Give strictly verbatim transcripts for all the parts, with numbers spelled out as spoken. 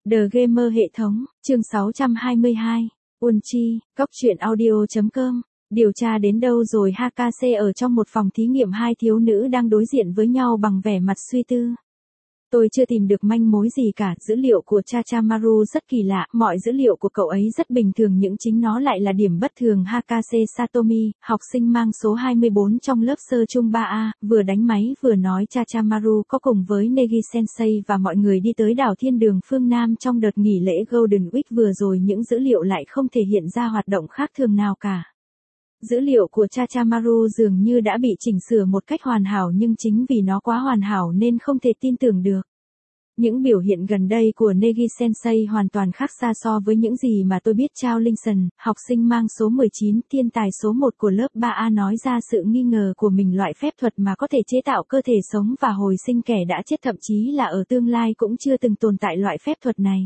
The Gamer hệ thống, chương sáu trăm hai mươi hai, Unchi, Cóc truyện audio.com, điều tra đến đâu rồi Hakase ở trong một phòng thí nghiệm hai thiếu nữ đang đối diện với nhau bằng vẻ mặt suy tư. Tôi chưa tìm được manh mối gì cả, dữ liệu của Chachamaru rất kỳ lạ, mọi dữ liệu của cậu ấy rất bình thường nhưng chính nó lại là điểm bất thường. Hakase Satomi, học sinh mang số hai mươi bốn trong lớp sơ trung ba A, vừa đánh máy vừa nói Chachamaru có cùng với Negi Sensei và mọi người đi tới đảo Thiên Đường phương Nam trong đợt nghỉ lễ Golden Week vừa rồi. Những dữ liệu lại không thể hiện ra hoạt động khác thường nào cả. Dữ liệu của Chachamaru dường như đã bị chỉnh sửa một cách hoàn hảo nhưng chính vì nó quá hoàn hảo nên không thể tin tưởng được. Những biểu hiện gần đây của Negi Sensei hoàn toàn khác xa so với những gì mà tôi biết. Chao Linh-sần, học sinh mang số mười chín, thiên tài số một của lớp ba A nói ra sự nghi ngờ của mình. Loại phép thuật mà có thể chế tạo cơ thể sống và hồi sinh kẻ đã chết, thậm chí là ở tương lai cũng chưa từng tồn tại loại phép thuật này.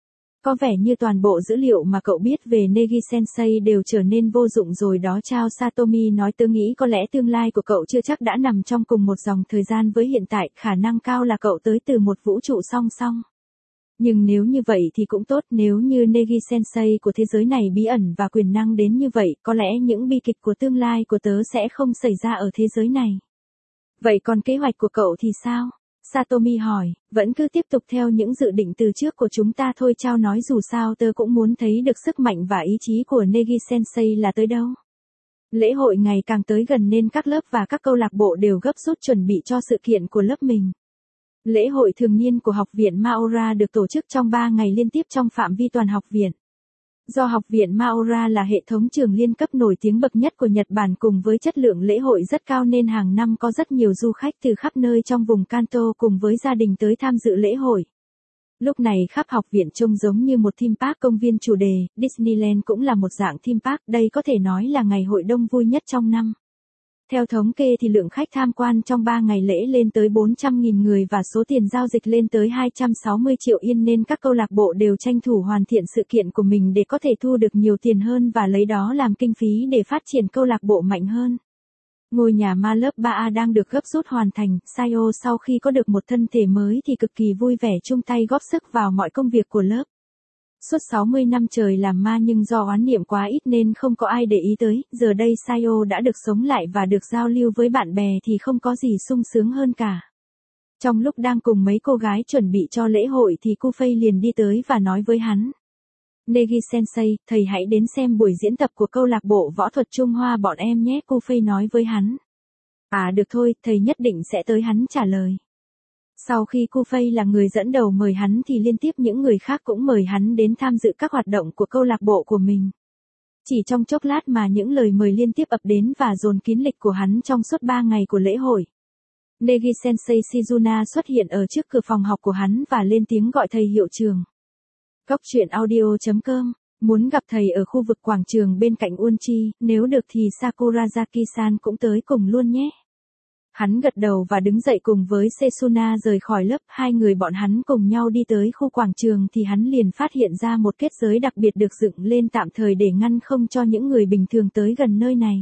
Có vẻ như toàn bộ dữ liệu mà cậu biết về Negi Sensei đều trở nên vô dụng rồi đó. Chao Satomi nói, tớ nghĩ có lẽ tương lai của cậu chưa chắc đã nằm trong cùng một dòng thời gian với hiện tại, khả năng cao là cậu tới từ một vũ trụ song song. Nhưng nếu như vậy thì cũng tốt, nếu như Negi Sensei của thế giới này bí ẩn và quyền năng đến như vậy, có lẽ những bi kịch của tương lai của tớ sẽ không xảy ra ở thế giới này. Vậy còn kế hoạch của cậu thì sao? Satomi hỏi, vẫn cứ tiếp tục theo những dự định từ trước của chúng ta thôi. Chao nói, dù sao tớ cũng muốn thấy được sức mạnh và ý chí của Negi Sensei là tới đâu. Lễ hội ngày càng tới gần nên các lớp và các câu lạc bộ đều gấp rút chuẩn bị cho sự kiện của lớp mình. Lễ hội thường niên của học viện Maora được tổ chức trong ba ngày liên tiếp trong phạm vi toàn học viện. Do học viện Maora là hệ thống trường liên cấp nổi tiếng bậc nhất của Nhật Bản cùng với chất lượng lễ hội rất cao nên hàng năm có rất nhiều du khách từ khắp nơi trong vùng Kanto cùng với gia đình tới tham dự lễ hội. Lúc này khắp học viện trông giống như một theme park công viên chủ đề. Disneyland cũng là một dạng theme park, đây có thể nói là ngày hội đông vui nhất trong năm. Theo thống kê thì lượng khách tham quan trong ba ngày lễ lên tới bốn trăm nghìn người và số tiền giao dịch lên tới hai trăm sáu mươi triệu yên, nên các câu lạc bộ đều tranh thủ hoàn thiện sự kiện của mình để có thể thu được nhiều tiền hơn và lấy đó làm kinh phí để phát triển câu lạc bộ mạnh hơn. Ngôi nhà ma lớp ba A đang được gấp rút hoàn thành. Sayo sau khi có được một thân thể mới thì cực kỳ vui vẻ chung tay góp sức vào mọi công việc của lớp. Suốt sáu mươi năm trời làm ma nhưng do oán niệm quá ít nên không có ai để ý tới, giờ đây Sayo đã được sống lại và được giao lưu với bạn bè thì không có gì sung sướng hơn cả. Trong lúc đang cùng mấy cô gái chuẩn bị cho lễ hội thì Kufei liền đi tới và nói với hắn. Negi Sensei, thầy hãy đến xem buổi diễn tập của câu lạc bộ võ thuật Trung Hoa bọn em nhé, Kufei nói với hắn. À được thôi, thầy nhất định sẽ tới, hắn trả lời. Sau khi Kufei là người dẫn đầu mời hắn thì liên tiếp những người khác cũng mời hắn đến tham dự các hoạt động của câu lạc bộ của mình. Chỉ trong chốc lát mà những lời mời liên tiếp ập đến và dồn kín lịch của hắn trong suốt ba ngày của lễ hội. Negi Sensei Shizuna xuất hiện ở trước cửa phòng học của hắn và lên tiếng gọi thầy hiệu trưởng. Cóc truyện audio.com, muốn gặp thầy ở khu vực quảng trường bên cạnh Unchi, nếu được thì Sakurazaki-san cũng tới cùng luôn nhé. Hắn gật đầu và đứng dậy cùng với Setsuna rời khỏi lớp. Hai người bọn hắn cùng nhau đi tới khu quảng trường thì hắn liền phát hiện ra một kết giới đặc biệt được dựng lên tạm thời để ngăn không cho những người bình thường tới gần nơi này.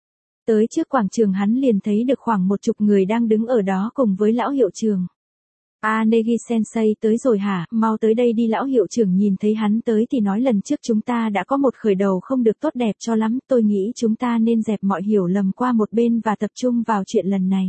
Tới trước quảng trường hắn liền thấy được khoảng một chục người đang đứng ở đó cùng với lão hiệu trưởng. À, Negi Sensei tới rồi hả, mau tới đây đi. Lão hiệu trưởng nhìn thấy hắn tới thì nói, lần trước chúng ta đã có một khởi đầu không được tốt đẹp cho lắm, tôi nghĩ chúng ta nên dẹp mọi hiểu lầm qua một bên và tập trung vào chuyện lần này.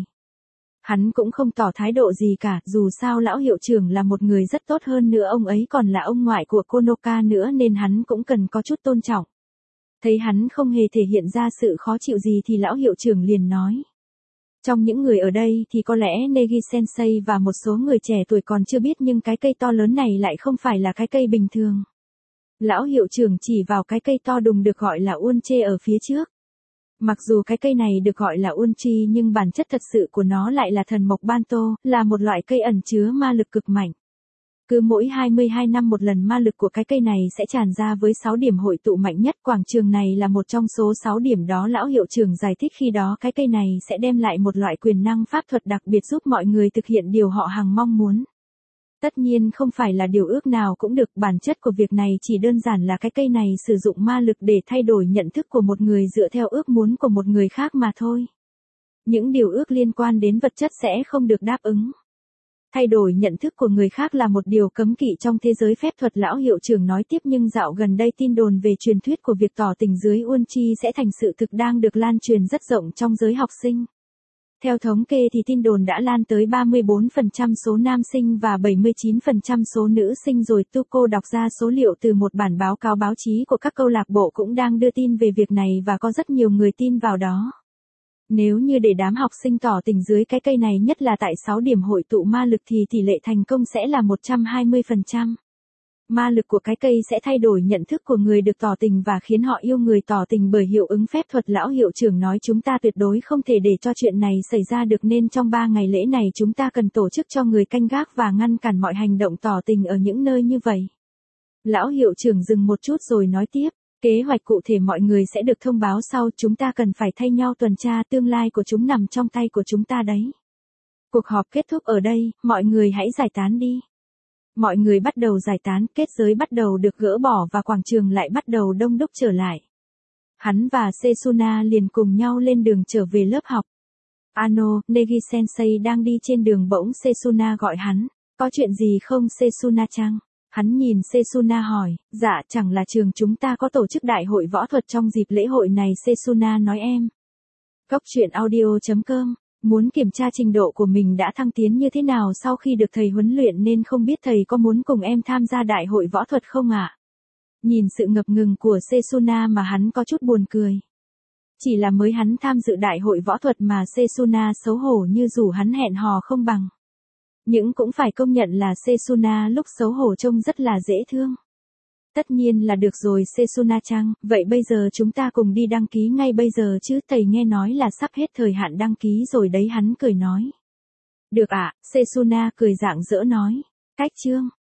Hắn cũng không tỏ thái độ gì cả, dù sao lão hiệu trưởng là một người rất tốt, hơn nữa ông ấy còn là ông ngoại của Konoka nữa nên hắn cũng cần có chút tôn trọng. Thấy hắn không hề thể hiện ra sự khó chịu gì thì lão hiệu trưởng liền nói. Trong những người ở đây thì có lẽ Negi Sensei và một số người trẻ tuổi còn chưa biết, nhưng cái cây to lớn này lại không phải là cái cây bình thường. Lão hiệu trưởng chỉ vào cái cây to đùng được gọi là Unche ở phía trước. Mặc dù cái cây này được gọi là Unchi nhưng bản chất thật sự của nó lại là thần mộc Banto, là một loại cây ẩn chứa ma lực cực mạnh. Cứ mỗi hai mươi hai năm một lần ma lực của cái cây này sẽ tràn ra với sáu điểm hội tụ mạnh nhất. Quảng trường này là một trong số sáu điểm đó. Lão hiệu trưởng giải thích khi đó cái cây này sẽ đem lại một loại quyền năng pháp thuật đặc biệt giúp mọi người thực hiện điều họ hằng mong muốn. Tất nhiên không phải là điều ước nào cũng được, bản chất của việc này chỉ đơn giản là cái cây này sử dụng ma lực để thay đổi nhận thức của một người dựa theo ước muốn của một người khác mà thôi. Những điều ước liên quan đến vật chất sẽ không được đáp ứng. Thay đổi nhận thức của người khác là một điều cấm kỵ trong thế giới phép thuật, lão hiệu trưởng nói tiếp, nhưng dạo gần đây tin đồn về truyền thuyết của việc tỏ tình dưới Uôn Chi sẽ thành sự thực đang được lan truyền rất rộng trong giới học sinh. Theo thống kê thì tin đồn đã lan tới ba mươi bốn phần trăm số nam sinh và bảy mươi chín phần trăm số nữ sinh rồi. Tuco đọc ra số liệu từ một bản báo cáo báo chí của các câu lạc bộ cũng đang đưa tin về việc này và có rất nhiều người tin vào đó. Nếu như để đám học sinh tỏ tình dưới cái cây này, nhất là tại sáu điểm hội tụ ma lực, thì tỷ lệ thành công sẽ là một trăm hai mươi phần trăm. Ma lực của cái cây sẽ thay đổi nhận thức của người được tỏ tình và khiến họ yêu người tỏ tình bởi hiệu ứng phép thuật. Lão hiệu trưởng nói chúng ta tuyệt đối không thể để cho chuyện này xảy ra được, nên trong ba ngày lễ này chúng ta cần tổ chức cho người canh gác và ngăn cản mọi hành động tỏ tình ở những nơi như vậy. Lão hiệu trưởng dừng một chút rồi nói tiếp. Kế hoạch cụ thể mọi người sẽ được thông báo sau, chúng ta cần phải thay nhau tuần tra, tương lai của chúng nằm trong tay của chúng ta đấy. Cuộc họp kết thúc ở đây, mọi người hãy giải tán đi. Mọi người bắt đầu giải tán, kết giới bắt đầu được gỡ bỏ và quảng trường lại bắt đầu đông đúc trở lại. Hắn và Setsuna liền cùng nhau lên đường trở về lớp học. Ano, Negi-sensei đang đi trên đường, bỗng Setsuna gọi hắn. Có chuyện gì không Setsuna-chan? Hắn nhìn Setsuna hỏi, dạ chẳng là trường chúng ta có tổ chức đại hội võ thuật trong dịp lễ hội này. Setsuna nói em. Cốc truyện audio chấm com, muốn kiểm tra trình độ của mình đã thăng tiến như thế nào sau khi được thầy huấn luyện, nên không biết thầy có muốn cùng em tham gia đại hội võ thuật không ạ? Nhìn sự ngập ngừng của Setsuna mà hắn có chút buồn cười. Chỉ là mới hắn tham dự đại hội võ thuật mà Setsuna xấu hổ như rủ hắn hẹn hò không bằng. Nhưng cũng phải công nhận là Setsuna lúc xấu hổ trông rất là dễ thương. Tất nhiên là được rồi Setsuna-chan, vậy bây giờ chúng ta cùng đi đăng ký ngay bây giờ chứ, thầy nghe nói là sắp hết thời hạn đăng ký rồi đấy. Hắn cười nói. Được ạ, à, Setsuna cười rạng rỡ nói. Cách chương.